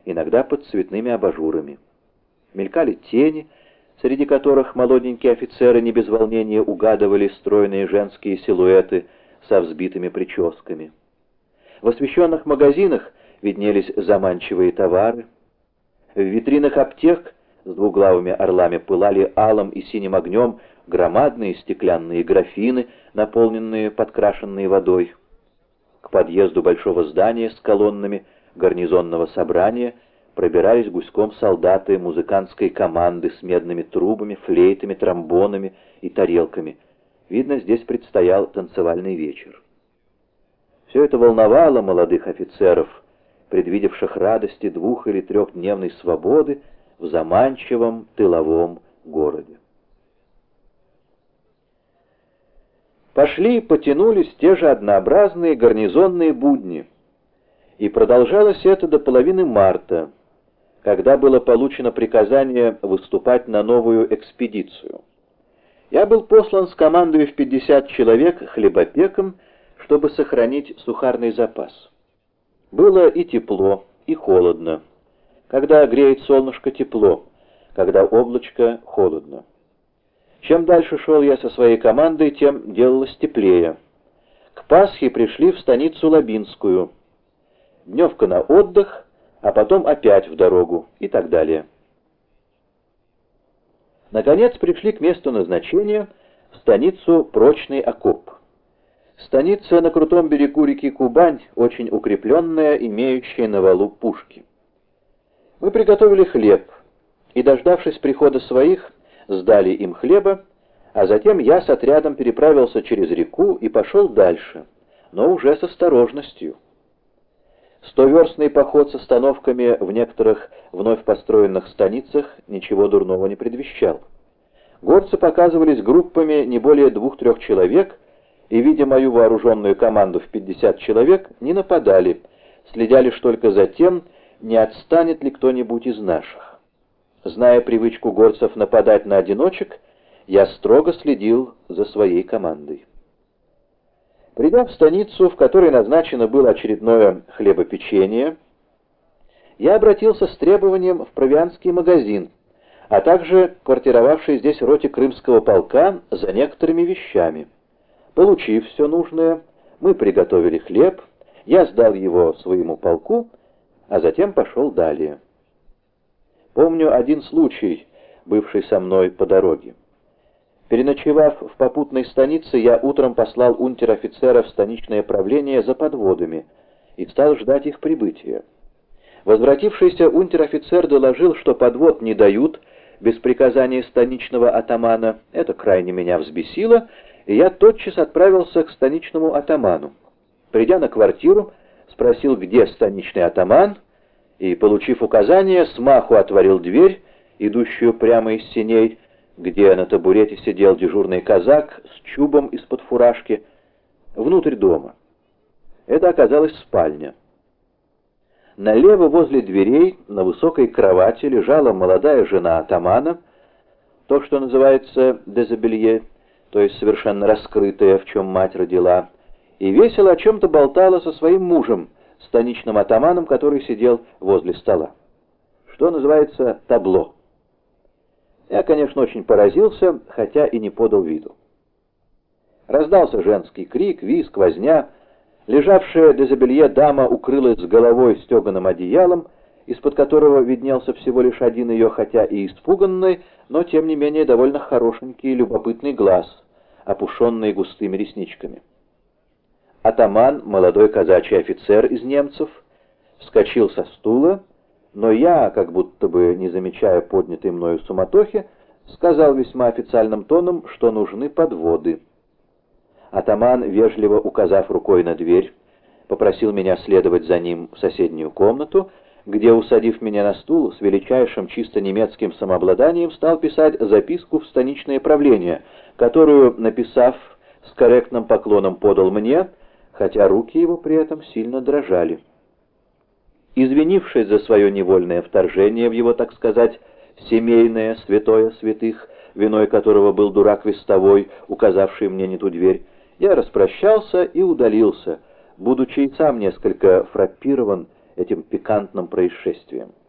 иногда под цветными абажурами. Мелькали тени, среди которых молоденькие офицеры не без волнения угадывали стройные женские силуэты со взбитыми прическами. В освещенных магазинах виднелись заманчивые товары. В витринах аптек с двуглавыми орлами пылали алым и синим огнем громадные стеклянные графины, наполненные подкрашенной водой. К подъезду большого здания с колоннами гарнизонного собрания пробирались гуськом солдаты музыкантской команды с медными трубами, флейтами, тромбонами и тарелками. Видно, здесь предстоял танцевальный вечер. Все это волновало молодых офицеров, предвидевших радости 2- или 3-дневной свободы в заманчивом тыловом городе. Пошли и потянулись те же однообразные гарнизонные будни, и продолжалось это до половины марта, когда было получено приказание выступать на новую экспедицию. Я был послан с командой в 50 человек хлебопеком, чтобы сохранить сухарный запас. Было и тепло, и холодно. Когда греет солнышко — тепло, когда облачко — холодно. Чем дальше шел я со своей командой, тем делалось теплее. К Пасхе пришли в станицу Лабинскую. Дневка на отдых, а потом опять в дорогу и так далее. Наконец пришли к месту назначения, в станицу Прочный окоп. Станица на крутом берегу реки Кубань, очень укрепленная, имеющая на валу пушки. Мы приготовили хлеб и, дождавшись прихода своих, сдали им хлеба, а затем я с отрядом переправился через реку и пошел дальше, но уже с осторожностью. 100-верстный поход с остановками в некоторых вновь построенных станицах ничего дурного не предвещал. Горцы показывались группами не более 2-3 человек, и, видя мою вооруженную команду в 50 человек, не нападали, следя лишь только за тем, не отстанет ли кто-нибудь из наших. Зная привычку горцев нападать на одиночек, я строго следил за своей командой. Придя в станицу, в которой назначено было очередное хлебопечение, я обратился с требованием в провианский магазин, а также квартировавший здесь роте крымского полка за некоторыми вещами. Получив все нужное, мы приготовили хлеб, я сдал его своему полку, а затем пошел далее. Помню один случай, бывший со мной по дороге. Переночевав в попутной станице, я утром послал унтер-офицера в станичное правление за подводами и стал ждать их прибытия. Возвратившийся унтер-офицер доложил, что подвод не дают без приказания станичного атамана. Это крайне меня взбесило, и я тотчас отправился к станичному атаману. Придя на квартиру, спросил, где станичный атаман, и, получив указание, смаху отворил дверь, идущую прямо из сеней, где на табурете сидел дежурный казак с чубом из-под фуражки, внутрь дома. Это оказалась спальня. Налево возле дверей на высокой кровати лежала молодая жена атамана, то, что называется дезобелье, то есть совершенно раскрытая, в чем мать родила, и весело о чем-то болтала со своим мужем, станичным атаманом, который сидел возле стола. Что называется табло. Я, конечно, очень поразился, хотя и не подал виду. Раздался женский крик, визг, возня. Лежавшая дезобелье дама укрылась с головой стеганым одеялом, из-под которого виднелся всего лишь один ее, хотя и испуганный, но тем не менее довольно хорошенький и любопытный глаз, опушенный густыми ресничками. Атаман, молодой казачий офицер из немцев, вскочил со стула, но я, как будто бы не замечая поднятой мною суматохи, сказал весьма официальным тоном, что нужны подводы. Атаман, вежливо указав рукой на дверь, попросил меня следовать за ним в соседнюю комнату, где, усадив меня на стул, с величайшим чисто немецким самообладанием стал писать записку в станичное правление, которую, написав, с корректным поклоном подал мне, хотя руки его при этом сильно дрожали. Извинившись за свое невольное вторжение в его, так сказать, семейное святое святых, виной которого был дурак вестовой, указавший мне не ту дверь, я распрощался и удалился, будучи и сам несколько фраппирован этим пикантным происшествием.